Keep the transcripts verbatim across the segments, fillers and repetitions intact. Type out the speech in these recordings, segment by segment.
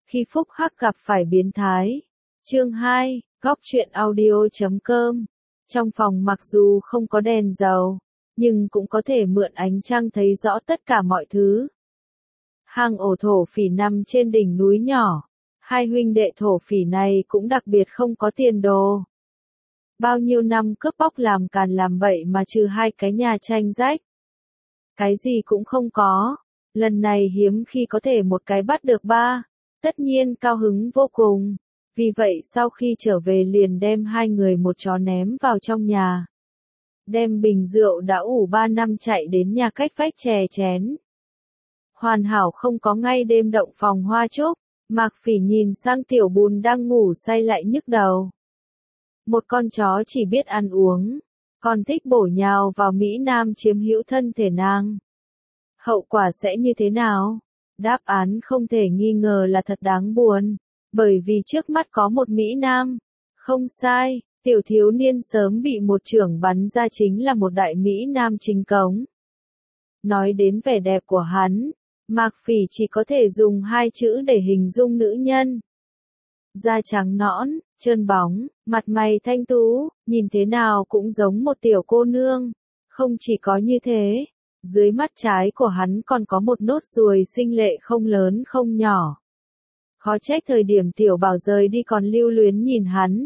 Khi phúc hắc gặp phải biến thái. Chương hai, góc truyện audio chấm com. Trong phòng mặc dù không có đèn dầu, nhưng cũng có thể mượn ánh trăng thấy rõ tất cả mọi thứ. Hang ổ thổ phỉ nằm trên đỉnh núi nhỏ. Hai huynh đệ thổ phỉ này cũng đặc biệt không có tiền đồ. Bao nhiêu năm cướp bóc làm càn làm bậy mà trừ hai cái nhà tranh rách. Cái gì cũng không có. Lần này hiếm khi có thể một cái bắt được ba. Tất nhiên cao hứng vô cùng. Vì vậy sau khi trở về liền đem hai người một chó ném vào trong nhà. Đem bình rượu đã ủ ba năm chạy đến nhà cách vách chè chén. Hoàn hảo không có ngay đêm động phòng hoa trúc. Mạc Phỉ nhìn sang Tiểu Bùn đang ngủ say lại nhức đầu. Một con chó chỉ biết ăn uống, còn thích bổ nhào vào Mỹ Nam chiếm hữu thân thể nàng. Hậu quả sẽ như thế nào? Đáp án không thể nghi ngờ là thật đáng buồn, bởi vì trước mắt có một Mỹ Nam. Không sai, tiểu thiếu niên sớm bị một chưởng bắn ra chính là một đại Mỹ Nam chính cống. Nói đến vẻ đẹp của hắn, Mạc Phỉ chỉ có thể dùng hai chữ để hình dung nữ nhân. Da trắng nõn, trơn bóng, mặt mày thanh tú, nhìn thế nào cũng giống một tiểu cô nương. Không chỉ có như thế, dưới mắt trái của hắn còn có một nốt ruồi xinh lệ không lớn không nhỏ. Khó trách thời điểm Tiểu Bảo rời đi còn lưu luyến nhìn hắn.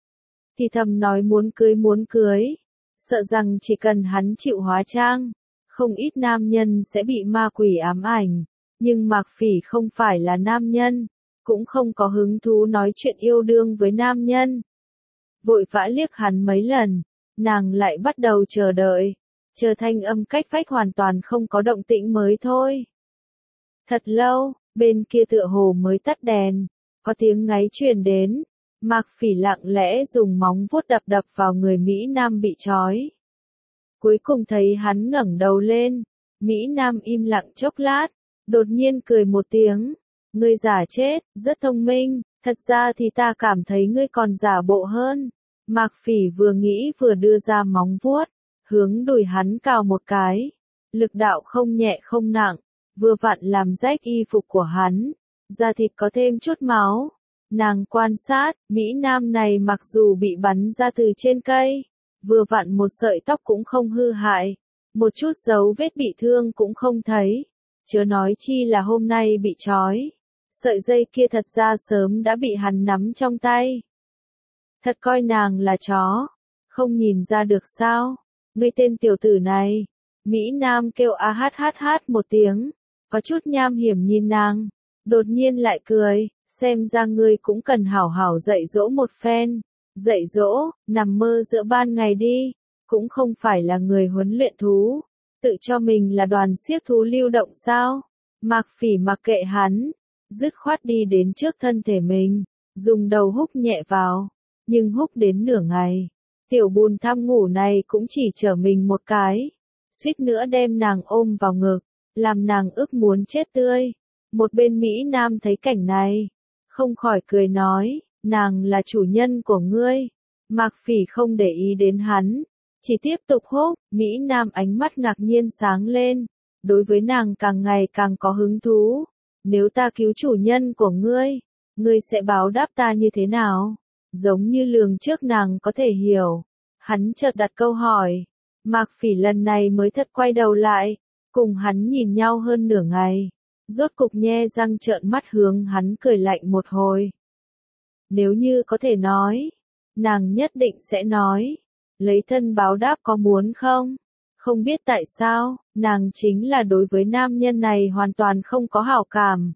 Thì thầm nói muốn cưới muốn cưới, sợ rằng chỉ cần hắn chịu hóa trang, không ít nam nhân sẽ bị ma quỷ ám ảnh. Nhưng Mạc Phỉ không phải là nam nhân, cũng không có hứng thú nói chuyện yêu đương với nam nhân. Vội vã liếc hắn mấy lần, nàng lại bắt đầu chờ đợi, chờ thanh âm cách vách hoàn toàn không có động tĩnh mới thôi. Thật lâu, bên kia tựa hồ mới tắt đèn, có tiếng ngáy truyền đến. Mạc Phỉ lặng lẽ dùng móng vuốt đập đập vào người Mỹ Nam bị trói. Cuối cùng thấy hắn ngẩng đầu lên, Mỹ Nam im lặng chốc lát, đột nhiên cười một tiếng. Ngươi giả chết, rất thông minh, thật ra thì ta cảm thấy ngươi còn giả bộ hơn. Mạc Phỉ vừa nghĩ vừa đưa ra móng vuốt, hướng đùi hắn cào một cái. Lực đạo không nhẹ không nặng, vừa vặn làm rách y phục của hắn, da thịt có thêm chút máu. Nàng quan sát, Mỹ Nam này mặc dù bị bắn ra từ trên cây, vừa vặn một sợi tóc cũng không hư hại, một chút dấu vết bị thương cũng không thấy, chớ nói chi là hôm nay bị trói. Sợi dây kia thật ra sớm đã bị hắn nắm trong tay. Thật coi nàng là chó, không nhìn ra được sao? Ngươi tên tiểu tử này. Mỹ Nam kêu a hát hát hát một tiếng, có chút nham hiểm nhìn nàng, đột nhiên lại cười, xem ra ngươi cũng cần hảo hảo dạy dỗ một phen. Dạy dỗ, nằm mơ giữa ban ngày đi, cũng không phải là người huấn luyện thú, tự cho mình là đoàn xiếc thú lưu động sao? Mạc Phỉ mặc kệ hắn, dứt khoát đi đến trước thân thể mình, dùng đầu húc nhẹ vào, nhưng húc đến nửa ngày, Tiểu Bùn tham ngủ này cũng chỉ chở mình một cái, suýt nữa đem nàng ôm vào ngực, làm nàng ức muốn chết tươi. Một bên Mỹ Nam thấy cảnh này, không khỏi cười nói, nàng là chủ nhân của ngươi. Mạc Phỉ không để ý đến hắn, chỉ tiếp tục húc. Mỹ Nam ánh mắt ngạc nhiên sáng lên, đối với nàng càng ngày càng có hứng thú. Nếu ta cứu chủ nhân của ngươi, ngươi sẽ báo đáp ta như thế nào? Giống như lường trước nàng có thể hiểu. Hắn chợt đặt câu hỏi. Mạc Phỉ lần này mới thật quay đầu lại, cùng hắn nhìn nhau hơn nửa ngày. Rốt cục nhe răng trợn mắt hướng hắn cười lạnh một hồi. Nếu như có thể nói, nàng nhất định sẽ nói. Lấy thân báo đáp có muốn không? Không biết tại sao, nàng chính là đối với nam nhân này hoàn toàn không có hảo cảm.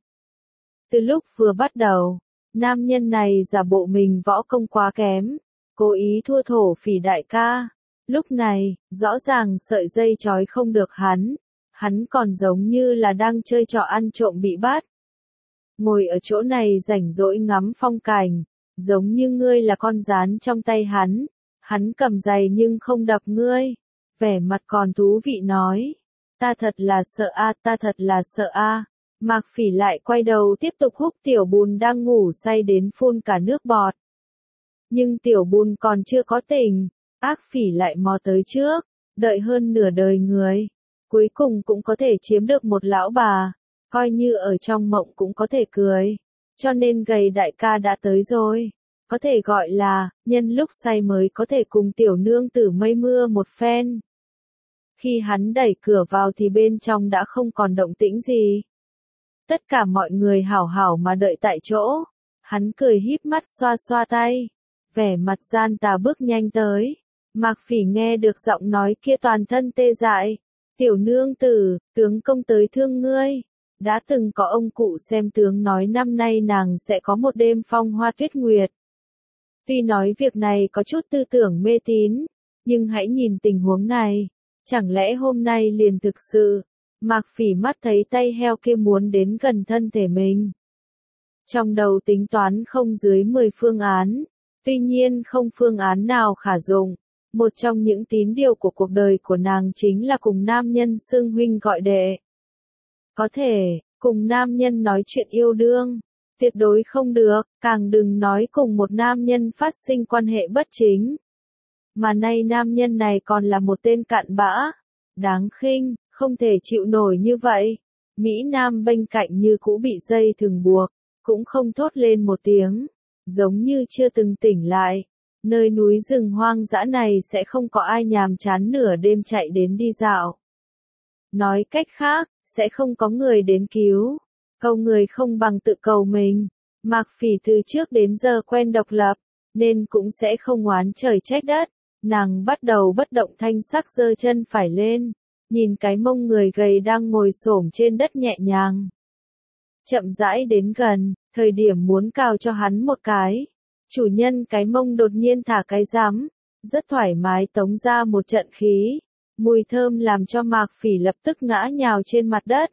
Từ lúc vừa bắt đầu, nam nhân này giả bộ mình võ công quá kém, cố ý thua thổ phỉ đại ca. Lúc này, rõ ràng sợi dây trói không được hắn, hắn còn giống như là đang chơi trò ăn trộm bị bắt. Ngồi ở chỗ này rảnh rỗi ngắm phong cảnh, giống như ngươi là con gián trong tay hắn, hắn cầm giày nhưng không đập ngươi. Vẻ mặt còn thú vị nói, ta thật là sợ a, ta thật là sợ a. Mạc Phỉ lại quay đầu tiếp tục húc Tiểu Bùn đang ngủ say đến phun cả nước bọt. Nhưng Tiểu Bùn còn chưa có tỉnh, Ác Phỉ lại mò tới trước, đợi hơn nửa đời người, cuối cùng cũng có thể chiếm được một lão bà, coi như ở trong mộng cũng có thể cười. cho nên gầy đại ca đã tới rồi. Có thể gọi là, nhân lúc say mới có thể cùng tiểu nương tử mây mưa một phen. Khi hắn đẩy cửa vào thì bên trong đã không còn động tĩnh gì. Tất cả mọi người hảo hảo mà đợi tại chỗ. Hắn cười híp mắt xoa xoa tay. Vẻ mặt gian tà bước nhanh tới. Mạc Phỉ nghe được giọng nói kia toàn thân tê dại. Tiểu nương tử, tướng công tới thương ngươi. Đã từng có ông cụ xem tướng nói năm nay nàng sẽ có một đêm phong hoa tuyết nguyệt. Tuy nói việc này có chút tư tưởng mê tín, nhưng hãy nhìn tình huống này. Chẳng lẽ hôm nay liền thực sự, Mạc Phỉ mắt thấy tay heo kia muốn đến gần thân thể mình. Trong đầu tính toán không dưới mười phương án, tuy nhiên không phương án nào khả dụng. Một trong những tín điều của cuộc đời của nàng chính là cùng nam nhân xưng huynh gọi đệ. Có thể, cùng nam nhân nói chuyện yêu đương, tuyệt đối không được, càng đừng nói cùng một nam nhân phát sinh quan hệ bất chính. Mà nay nam nhân này còn là một tên cặn bã, đáng khinh, không thể chịu nổi như vậy. Mỹ Nam bên cạnh như cũ bị dây thừng buộc, cũng không thốt lên một tiếng, giống như chưa từng tỉnh lại. Nơi núi rừng hoang dã này sẽ không có ai nhàm chán nửa đêm chạy đến đi dạo. Nói cách khác, sẽ không có người đến cứu. Cầu người không bằng tự cầu mình. Mạc Phỉ từ trước đến giờ quen độc lập, nên cũng sẽ không oán trời trách đất. Nàng bắt đầu bất động thanh sắc giơ chân phải lên, nhìn cái mông người gầy đang ngồi xổm trên đất nhẹ nhàng. Chậm rãi đến gần, thời điểm muốn cào cho hắn một cái. Chủ nhân cái mông đột nhiên thả cái rắm, rất thoải mái tống ra một trận khí. Mùi thơm làm cho Mạc Phỉ lập tức ngã nhào trên mặt đất.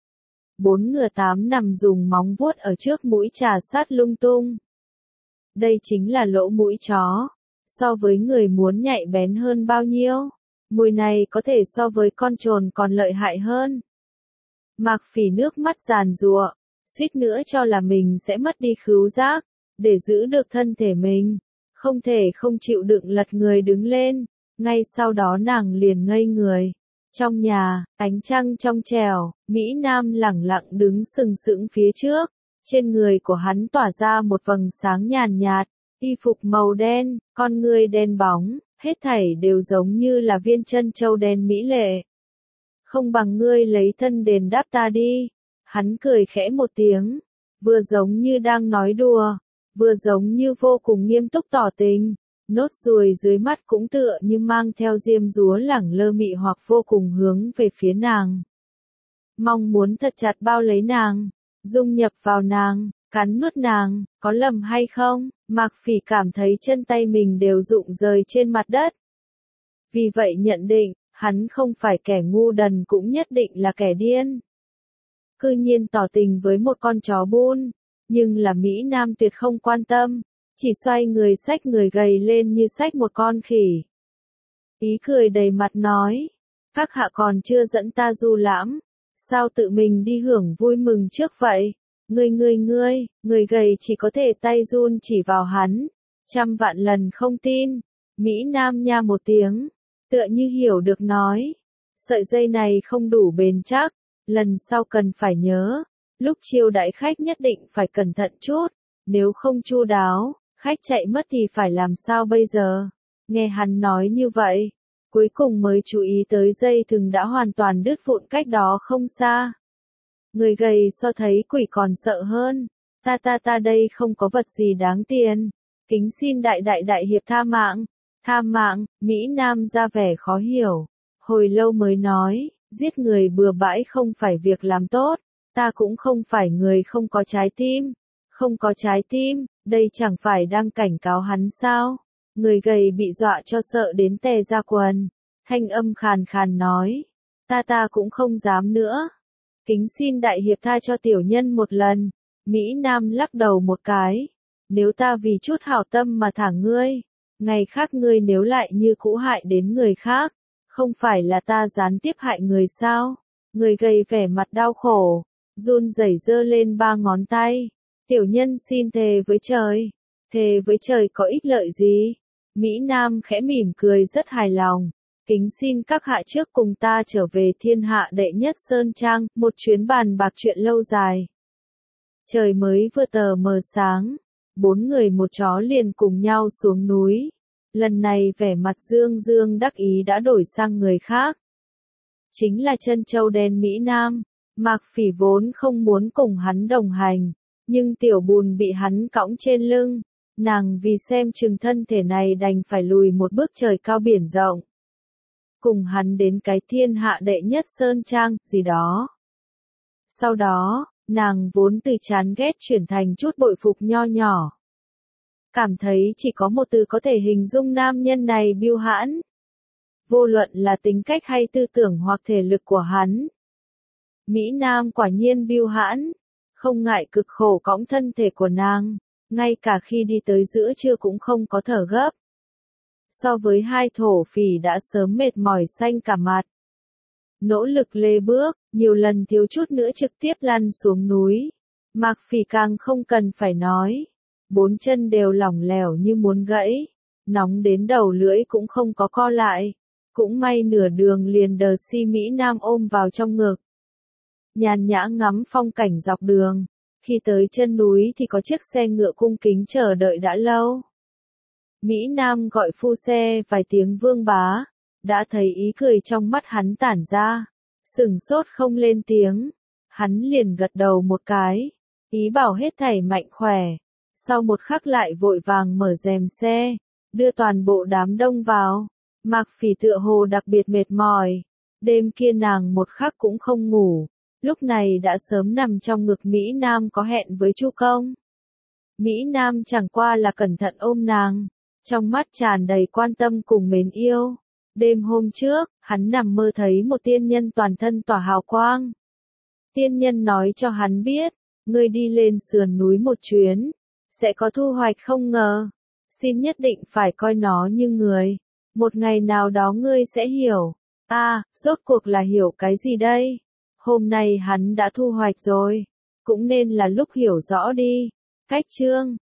Bốn ngựa tám nằm dùng móng vuốt ở trước mũi trà sát lung tung. Đây chính là lỗ mũi chó. So với người muốn nhạy bén hơn bao nhiêu. Mùi này có thể so với con trồn còn lợi hại hơn. Mạc Phỉ nước mắt giàn giụa, suýt nữa cho là mình sẽ mất đi khứu giác. Để giữ được thân thể mình, không thể không chịu đựng lật người đứng lên. Ngay sau đó nàng liền ngây người. Trong nhà, ánh trăng trong trẻo, Mỹ Nam lẳng lặng đứng sừng sững phía trước. Trên người của hắn tỏa ra một vầng sáng nhàn nhạt, y phục màu đen, con ngươi đen bóng, hết thảy đều giống như là viên chân châu đen mỹ lệ. Không bằng ngươi lấy thân đền đáp ta đi. Hắn cười khẽ một tiếng, vừa giống như đang nói đùa, vừa giống như vô cùng nghiêm túc tỏ tình. Nốt ruồi dưới mắt cũng tựa như mang theo diêm dúa lẳng lơ mị hoặc vô cùng hướng về phía nàng. Mong muốn thật chặt bao lấy nàng, dung nhập vào nàng, cắn nuốt nàng, có lầm hay không? Mạc Phỉ cảm thấy chân tay mình đều rụng rời trên mặt đất. Vì vậy nhận định, hắn không phải kẻ ngu đần cũng nhất định là kẻ điên. Cư nhiên tỏ tình với một con chó bun, nhưng là Mỹ Nam tuyệt không quan tâm. Chỉ xoay người xách người gầy lên như xách một con khỉ. Ý cười đầy mặt nói, các hạ còn chưa dẫn ta du lãm, sao tự mình đi hưởng vui mừng trước vậy? Ngươi ngươi ngươi, người gầy chỉ có thể tay run chỉ vào hắn, trăm vạn lần không tin. Mỹ Nam nha một tiếng, tựa như hiểu được nói, sợi dây này không đủ bền chắc, lần sau cần phải nhớ, lúc chiêu đãi khách nhất định phải cẩn thận chút, nếu không chu đáo. Khách chạy mất thì phải làm sao bây giờ? Nghe hắn nói như vậy, cuối cùng mới chú ý tới dây thừng đã hoàn toàn đứt vụn cách đó không xa. Người gầy so thấy quỷ còn sợ hơn. Ta ta ta đây không có vật gì đáng tiền. Kính xin đại đại đại hiệp tha mạng. Tha mạng, Mỹ Nam ra vẻ khó hiểu. Hồi lâu mới nói, giết người bừa bãi không phải việc làm tốt. Ta cũng không phải người không có trái tim. Không có trái tim, đây chẳng phải đang cảnh cáo hắn sao? Người gầy bị dọa cho sợ đến tè ra quần. Thanh âm khàn khàn nói. Ta ta cũng không dám nữa. Kính xin đại hiệp tha cho tiểu nhân một lần. Mỹ Nam lắc đầu một cái. Nếu ta vì chút hảo tâm mà thả ngươi, ngày khác ngươi nếu lại như cũ hại đến người khác, không phải là ta gián tiếp hại người sao? Người gầy vẻ mặt đau khổ, run rẩy giơ lên ba ngón tay. Tiểu nhân xin thề với trời. Thề với trời có ích lợi gì? Mỹ Nam khẽ mỉm cười rất hài lòng. Kính xin các hạ trước cùng ta trở về thiên hạ đệ nhất Sơn Trang, một chuyến bàn bạc chuyện lâu dài. Trời mới vừa tờ mờ sáng, bốn người một chó liền cùng nhau xuống núi. Lần này vẻ mặt Dương Dương đắc ý đã đổi sang người khác. Chính là chân châu đen Mỹ Nam. Mạc Phỉ vốn không muốn cùng hắn đồng hành, nhưng Tiểu Bùn bị hắn cõng trên lưng, nàng vì xem chừng thân thể này đành phải lùi một bước trời cao biển rộng. Cùng hắn đến cái thiên hạ đệ nhất sơn trang, gì đó. Sau đó, nàng vốn từ chán ghét chuyển thành chút bội phục nho nhỏ. Cảm thấy chỉ có một từ có thể hình dung nam nhân này bưu hãn. Vô luận là tính cách hay tư tưởng hoặc thể lực của hắn. Mỹ Nam quả nhiên bưu hãn, không ngại cực khổ cõng thân thể của nàng, ngay cả khi đi tới giữa trưa cũng không có thở gấp. So với hai thổ phỉ đã sớm mệt mỏi xanh cả mặt. Nỗ lực lê bước, nhiều lần thiếu chút nữa trực tiếp lăn xuống núi. Mạc Phỉ càng không cần phải nói. Bốn chân đều lỏng lẻo như muốn gãy. Nóng đến đầu lưỡi cũng không có co lại. Cũng may nửa đường liền đờ si Mỹ Nam ôm vào trong ngực. Nhàn nhã ngắm phong cảnh dọc đường. Khi tới chân núi thì có chiếc xe ngựa cung kính chờ đợi đã lâu. Mỹ Nam gọi phu xe vài tiếng vương bá. Đã thấy ý cười trong mắt hắn tản ra. Sửng sốt không lên tiếng. Hắn liền gật đầu một cái. Ý bảo hết thảy mạnh khỏe. Sau một khắc lại vội vàng mở rèm xe. Đưa toàn bộ đám đông vào. Mạc Phỉ tựa hồ đặc biệt mệt mỏi. Đêm kia nàng một khắc cũng không ngủ. Lúc này đã sớm nằm trong ngực Mỹ Nam có hẹn với Chu Công. Mỹ Nam chẳng qua là cẩn thận ôm nàng. Trong mắt tràn đầy quan tâm cùng mến yêu. Đêm hôm trước, hắn nằm mơ thấy một tiên nhân toàn thân tỏa hào quang. Tiên nhân nói cho hắn biết, ngươi đi lên sườn núi một chuyến, sẽ có thu hoạch không ngờ. Xin nhất định phải coi nó như người. Một ngày nào đó ngươi sẽ hiểu. À, rốt cuộc là hiểu cái gì đây? Hôm nay hắn đã thu hoạch rồi. Cũng nên là lúc hiểu rõ đi. Cách chương